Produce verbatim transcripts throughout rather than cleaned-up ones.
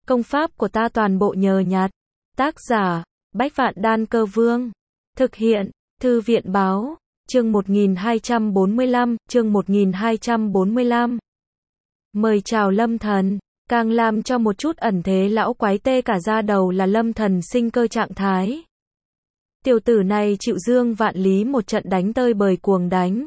Công pháp của ta toàn bộ nhờ nhặt. Tác giả, Bách Vạn Đan Cơ Vương. Thực hiện, Thư viện Báo. Chương một nghìn hai trăm bốn mươi lăm, chương một nghìn hai trăm bốn mươi lăm. Mời chào Lâm Thần. Càng làm cho một chút ẩn thế lão quái tê cả da đầu là Lâm Thần sinh cơ trạng thái. Tiểu tử này chịu Dương Vạn Lý một trận đánh tơi bời cuồng đánh.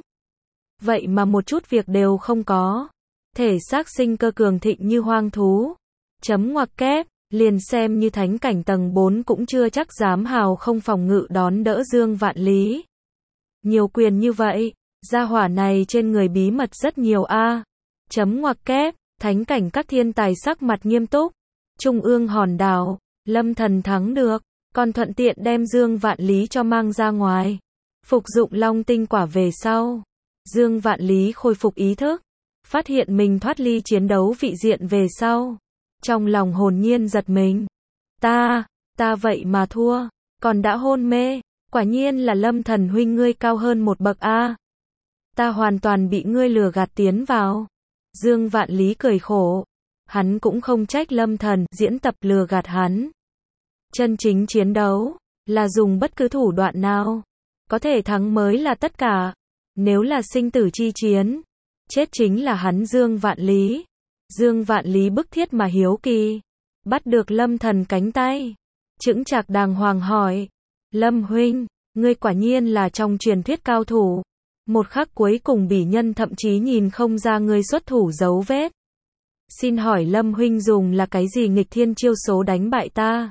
Vậy mà một chút việc đều không có. Thể xác sinh cơ cường thịnh như hoang thú. Chấm ngoặc kép, liền xem như thánh cảnh tầng bốn cũng chưa chắc dám hào không phòng ngự đón đỡ Dương Vạn Lý. Nhiều quyền như vậy, gia hỏa này trên người bí mật rất nhiều a. Chấm ngoặc kép, thánh cảnh các thiên tài sắc mặt nghiêm túc. Trung ương hòn đảo, Lâm Thần thắng được, còn thuận tiện đem Dương Vạn Lý cho mang ra ngoài. Phục dụng long tinh quả về sau, Dương Vạn Lý khôi phục ý thức, phát hiện mình thoát ly chiến đấu vị diện về sau. Trong lòng hồn nhiên giật mình. Ta, ta vậy mà thua, còn đã hôn mê, quả nhiên là Lâm Thần huynh ngươi cao hơn một bậc a. Ta hoàn toàn bị ngươi lừa gạt tiến vào. Dương Vạn Lý cười khổ. Hắn cũng không trách Lâm Thần diễn tập lừa gạt hắn. Chân chính chiến đấu, là dùng bất cứ thủ đoạn nào. Có thể thắng mới là tất cả. Nếu là sinh tử chi chiến, chết chính là hắn Dương Vạn Lý. Dương Vạn Lý bức thiết mà hiếu kỳ. Bắt được Lâm Thần cánh tay. Chững chạc đàng hoàng hỏi. Lâm huynh, ngươi quả nhiên là trong truyền thuyết cao thủ. Một khắc cuối cùng bỉ nhân thậm chí nhìn không ra ngươi xuất thủ dấu vết. Xin hỏi Lâm huynh dùng là cái gì nghịch thiên chiêu số đánh bại ta?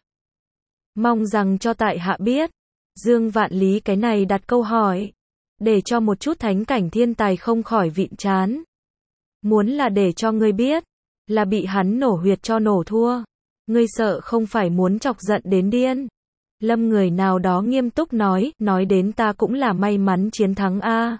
Mong rằng cho tại hạ biết. Dương Vạn Lý cái này đặt câu hỏi. Để cho một chút thánh cảnh thiên tài không khỏi vịn chán. Muốn là để cho ngươi biết. Là bị hắn nổ huyệt cho nổ thua. Ngươi sợ không phải muốn chọc giận đến điên. Lâm người nào đó nghiêm túc nói. Nói đến ta cũng là may mắn chiến thắng a.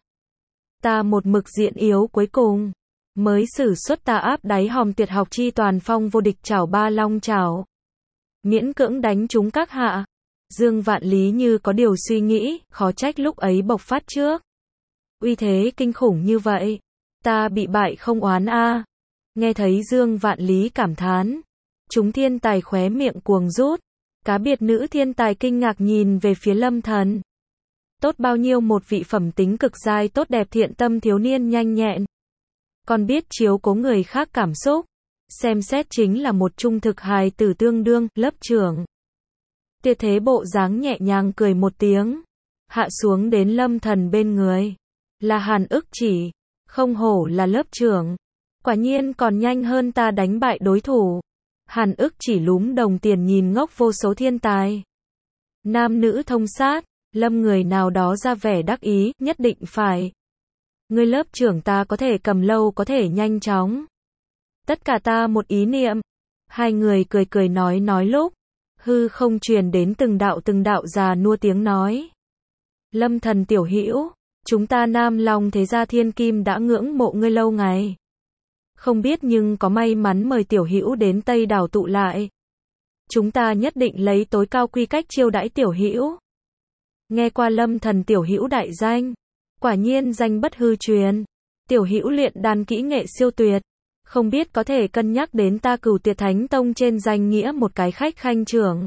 Ta một mực diện yếu cuối cùng. Mới sử xuất ta áp đáy hòm tuyệt học chi toàn phong vô địch chảo ba long chảo. Miễn cưỡng đánh chúng các hạ. Dương Vạn Lý như có điều suy nghĩ. Khó trách lúc ấy bộc phát trước. Uy thế kinh khủng như vậy. Ta bị bại không oán a. Nghe thấy Dương Vạn Lý cảm thán. Chúng thiên tài khóe miệng cuồng rút. Cá biệt nữ thiên tài kinh ngạc nhìn về phía Lâm Thần. Tốt bao nhiêu một vị phẩm tính cực giai tốt đẹp thiện tâm thiếu niên nhanh nhẹn. Còn biết chiếu cố người khác cảm xúc. Xem xét chính là một trung thực hài tử tương đương, lớp trưởng. Tiệt thế bộ dáng nhẹ nhàng cười một tiếng. Hạ xuống đến Lâm Thần bên người. Là Hàn Ức Chỉ. Không hổ là lớp trưởng. Quả nhiên còn nhanh hơn ta đánh bại đối thủ. Hàn Ức Chỉ lúm đồng tiền nhìn ngốc vô số thiên tài. Nam nữ thông sát. Lâm người nào đó ra vẻ đắc ý, nhất định phải. Người lớp trưởng ta có thể cầm lâu có thể nhanh chóng. Tất cả ta một ý niệm. Hai người cười cười nói nói lúc. Hư không truyền đến từng đạo từng đạo già nua tiếng nói. Lâm Thần tiểu hữu, chúng ta Nam Long thế gia thiên kim đã ngưỡng mộ ngươi lâu ngày. Không biết nhưng có may mắn mời tiểu hữu đến Tây Đảo tụ lại. Chúng ta nhất định lấy tối cao quy cách chiêu đãi tiểu hữu. Nghe qua Lâm Thần tiểu hữu đại danh, quả nhiên danh bất hư truyền. Tiểu hữu luyện đan kỹ nghệ siêu tuyệt, không biết có thể cân nhắc đến ta Cửu Tuyệt Thánh Tông trên danh nghĩa một cái khách khanh trưởng.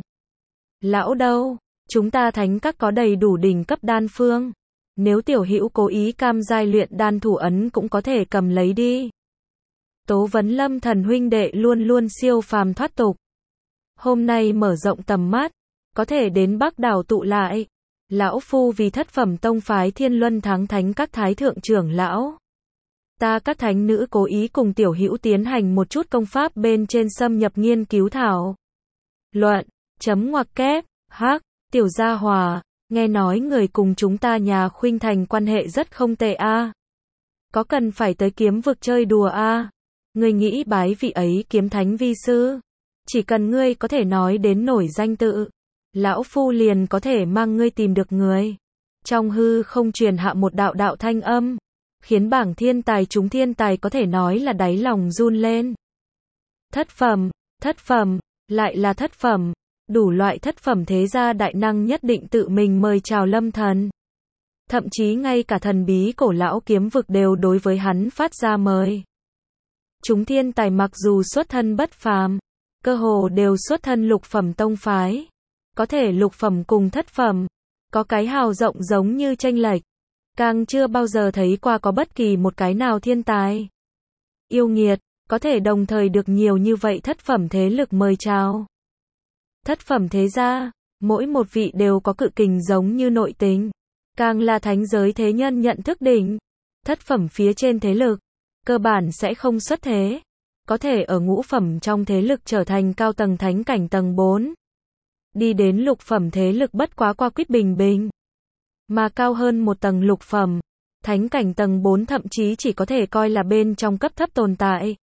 Lão đâu, chúng ta thánh các có đầy đủ đỉnh cấp đan phương. Nếu tiểu hữu cố ý cam giai luyện đan thủ ấn cũng có thể cầm lấy đi. Tố vấn Lâm Thần huynh đệ luôn luôn siêu phàm thoát tục. Hôm nay mở rộng tầm mắt, có thể đến Bắc Đảo tụ lại. Lão phu vì thất phẩm tông phái Thiên Luân Thắng Thánh các thái thượng trưởng lão. Ta các thánh nữ cố ý cùng tiểu hữu tiến hành một chút công pháp bên trên xâm nhập nghiên cứu thảo. Luận, chấm ngoặc kép, hắc, tiểu gia hòa, nghe nói người cùng chúng ta nhà Khuynh Thành quan hệ rất không tệ a. Có cần phải tới kiếm vực chơi đùa a? Ngươi nghĩ bái vị ấy kiếm thánh vi sư? Chỉ cần ngươi có thể nói đến nổi danh tự. Lão phu liền có thể mang ngươi tìm được người. Trong hư không truyền hạ một đạo đạo thanh âm, khiến bảng thiên tài chúng thiên tài có thể nói là đáy lòng run lên. Thất phẩm, thất phẩm, lại là thất phẩm, đủ loại thất phẩm thế gia đại năng nhất định tự mình mời chào Lâm Thần. Thậm chí ngay cả thần bí cổ lão kiếm vực đều đối với hắn phát ra mời. Chúng thiên tài mặc dù xuất thân bất phàm, cơ hồ đều xuất thân lục phẩm tông phái. Có thể lục phẩm cùng thất phẩm, có cái hào rộng giống như chênh lệch. Càng chưa bao giờ thấy qua có bất kỳ một cái nào thiên tài. Yêu nghiệt, có thể đồng thời được nhiều như vậy thất phẩm thế lực mời chào. Thất phẩm thế gia, mỗi một vị đều có cự kình giống như nội tình. Càng là thánh giới thế nhân nhận thức đỉnh. Thất phẩm phía trên thế lực, cơ bản sẽ không xuất thế. Có thể ở ngũ phẩm trong thế lực trở thành cao tầng thánh cảnh tầng bốn. Đi đến lục phẩm thế lực bất quá qua quýt bình bình. Mà cao hơn một tầng lục phẩm, thánh cảnh tầng bốn thậm chí chỉ có thể coi là bên trong cấp thấp tồn tại.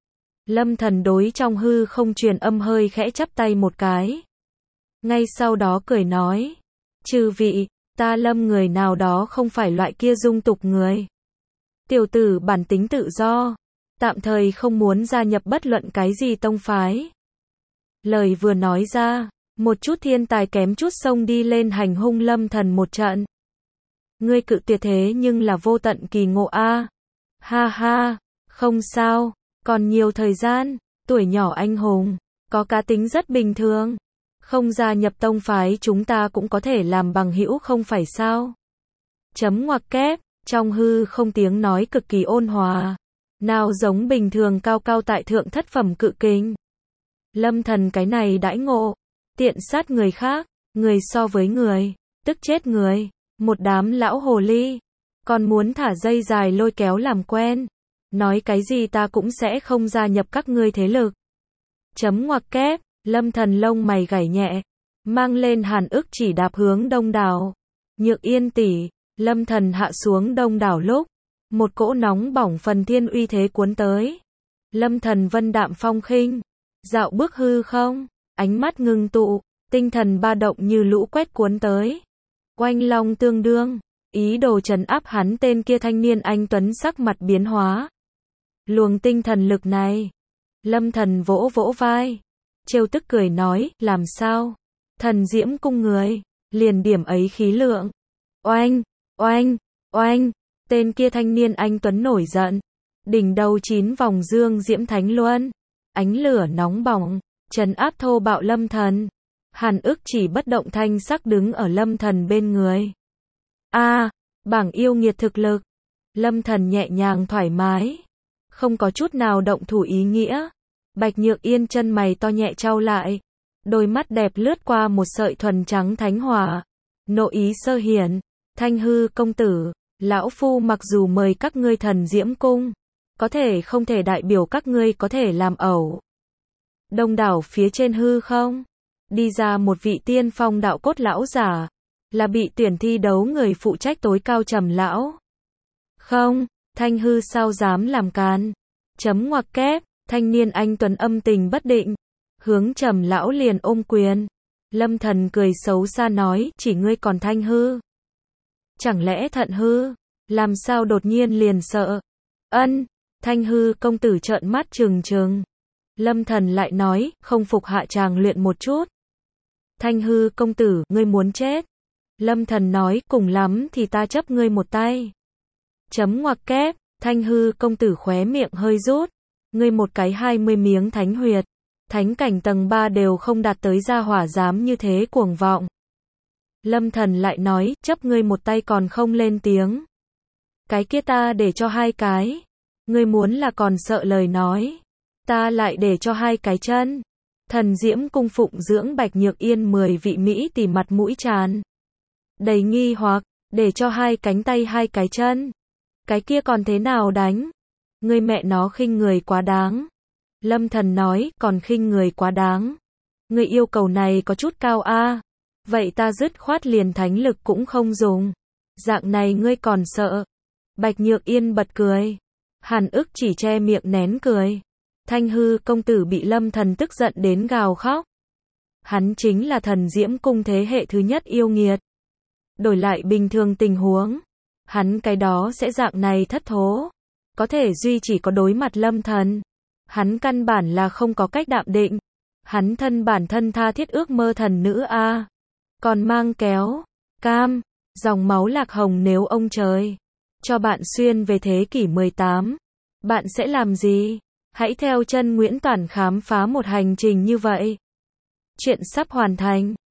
Lâm Thần đối trong hư không truyền âm hơi khẽ chắp tay một cái. Ngay sau đó cười nói, chư vị, ta Lâm người nào đó không phải loại kia dung tục người. Tiểu tử bản tính tự do, tạm thời không muốn gia nhập bất luận cái gì tông phái. Lời vừa nói ra, một chút thiên tài kém chút xông đi lên hành hung Lâm Thần một trận. Ngươi cự tuyệt thế nhưng là vô tận kỳ ngộ a. Ha ha, không sao, còn nhiều thời gian, tuổi nhỏ anh hùng, có cá tính rất bình thường. Không gia nhập tông phái chúng ta cũng có thể làm bằng hữu không phải sao? Chấm ngoặc kép, trong hư không tiếng nói cực kỳ ôn hòa. Nào giống bình thường cao cao tại thượng thất phẩm cự kình. Lâm Thần cái này đãi ngộ, tiện sát người khác, người so với người, tức chết người. Một đám lão hồ ly, còn muốn thả dây dài lôi kéo làm quen. Nói cái gì ta cũng sẽ không gia nhập các ngươi thế lực. Chấm ngoặc kép, Lâm Thần lông mày gảy nhẹ, mang lên hàn ức chỉ đạp hướng đông đảo. Nhược Yên tỷ, Lâm Thần hạ xuống đông đảo lúc, một cỗ nóng bỏng phần thiên uy thế cuốn tới. Lâm Thần vân đạm phong khinh, dạo bước hư không, ánh mắt ngưng tụ, tinh thần ba động như lũ quét cuốn tới. Oanh long tương đương, ý đồ trấn áp hắn tên kia thanh niên anh tuấn sắc mặt biến hóa. Luồng tinh thần lực này, Lâm Thần vỗ vỗ vai, trêu tức cười nói, làm sao? Thần diễm cung người, liền điểm ấy khí lượng. Oanh, oanh, oanh, tên kia thanh niên anh tuấn nổi giận, đỉnh đầu chín vòng dương diễm thánh luân, ánh lửa nóng bỏng, trấn áp thô bạo Lâm Thần. Hàn ức chỉ bất động thanh sắc đứng ở Lâm Thần bên người. A, à, bảng yêu nghiệt thực lực. Lâm Thần nhẹ nhàng thoải mái, không có chút nào động thủ ý nghĩa. Bạch Nhược Yên chân mày to nhẹ trao lại, đôi mắt đẹp lướt qua một sợi thuần trắng thánh hỏa. Nộ ý sơ hiển, Thanh hư công tử, lão phu mặc dù mời các ngươi thần diễm cung, có thể không thể đại biểu các ngươi có thể làm ẩu. Đông đảo phía trên hư không, đi ra một vị tiên phong đạo cốt lão giả, là bị tuyển thi đấu người phụ trách tối cao Trầm lão. Không, Thanh hư sao dám làm càn. Chấm ngoặc kép, thanh niên anh tuấn âm tình bất định, hướng Trầm lão liền ôm quyền. Lâm Thần cười xấu xa nói, chỉ ngươi còn Thanh hư. Chẳng lẽ thận hư, làm sao đột nhiên liền sợ. Ân, Thanh hư công tử trợn mắt trừng trừng. Lâm Thần lại nói, không phục hạ tràng luyện một chút. Thanh hư công tử, ngươi muốn chết. Lâm Thần nói, cùng lắm thì ta chấp ngươi một tay. Chấm ngoặc kép, Thanh hư công tử khóe miệng hơi rút. Ngươi một cái hai mươi miếng thánh huyệt, thánh cảnh tầng ba đều không đạt tới gia hỏa dám như thế cuồng vọng. Lâm Thần lại nói, chấp ngươi một tay còn không lên tiếng. Cái kia ta để cho hai cái. Ngươi muốn là còn sợ lời nói, ta lại để cho hai cái chân. Thần diễm cung phụng dưỡng Bạch Nhược Yên mười vị Mỹ tỉ mặt mũi tràn đầy nghi hoặc, để cho hai cánh tay hai cái chân. Cái kia còn thế nào đánh? Ngươi mẹ nó khinh người quá đáng. Lâm Thần nói, còn khinh người quá đáng. Ngươi yêu cầu này có chút cao a. À. Vậy ta dứt khoát liền thánh lực cũng không dùng. Dạng này ngươi còn sợ. Bạch Nhược Yên bật cười. Hàn ức chỉ che miệng nén cười. Thanh hư công tử bị Lâm Thần tức giận đến gào khóc. Hắn chính là thần diễm cung thế hệ thứ nhất yêu nghiệt. Đổi lại bình thường tình huống, hắn cái đó sẽ dạng này thất thố. Có thể duy chỉ có đối mặt Lâm Thần. Hắn căn bản là không có cách đạm định. Hắn thân bản thân tha thiết ước mơ thần nữ a. À. Còn mang kéo, cam, dòng máu lạc hồng nếu ông trời cho bạn xuyên về thế kỷ mười tám, bạn sẽ làm gì? Hãy theo chân Nguyễn Toản khám phá một hành trình như vậy. Chuyện sắp hoàn thành.